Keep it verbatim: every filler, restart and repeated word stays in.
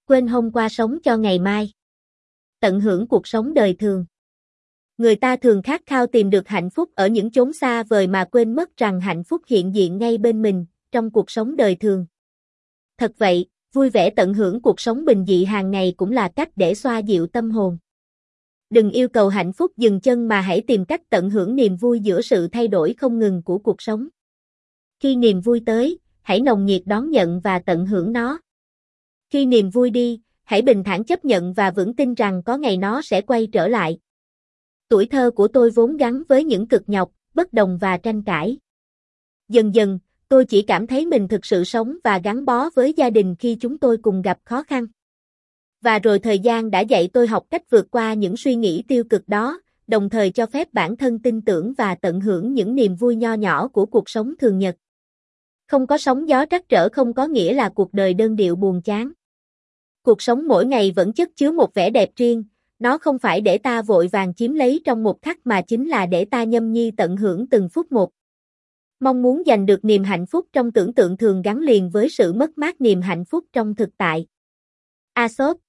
quên hôm qua sống cho ngày mai. Tận hưởng cuộc sống đời thường. Người ta thường khát khao tìm được hạnh phúc ở những chốn xa vời mà quên mất rằng hạnh phúc hiện diện ngay bên mình, trong cuộc sống đời thường. Thật vậy, vui vẻ tận hưởng cuộc sống bình dị hàng ngày cũng là cách để xoa dịu tâm hồn. Đừng yêu cầu hạnh phúc dừng chân mà hãy tìm cách tận hưởng niềm vui giữa sự thay đổi không ngừng của cuộc sống. Khi niềm vui tới, hãy nồng nhiệt đón nhận và tận hưởng nó. Khi niềm vui đi, hãy bình thản chấp nhận và vững tin rằng có ngày nó sẽ quay trở lại. Tuổi thơ của tôi vốn gắn với những cực nhọc, bất đồng và tranh cãi. Dần dần, tôi chỉ cảm thấy mình thực sự sống và gắn bó với gia đình khi chúng tôi cùng gặp khó khăn. Và rồi thời gian đã dạy tôi học cách vượt qua những suy nghĩ tiêu cực đó, đồng thời cho phép bản thân tin tưởng và tận hưởng những niềm vui nho nhỏ của cuộc sống thường nhật. Không có sóng gió trắc trở không có nghĩa là cuộc đời đơn điệu buồn chán. Cuộc sống mỗi ngày vẫn chất chứa một vẻ đẹp riêng, nó không phải để ta vội vàng chiếm lấy trong một khắc mà chính là để ta nhâm nhi tận hưởng từng phút một. Mong muốn giành được niềm hạnh phúc trong tưởng tượng thường gắn liền với sự mất mát niềm hạnh phúc trong thực tại. Aesop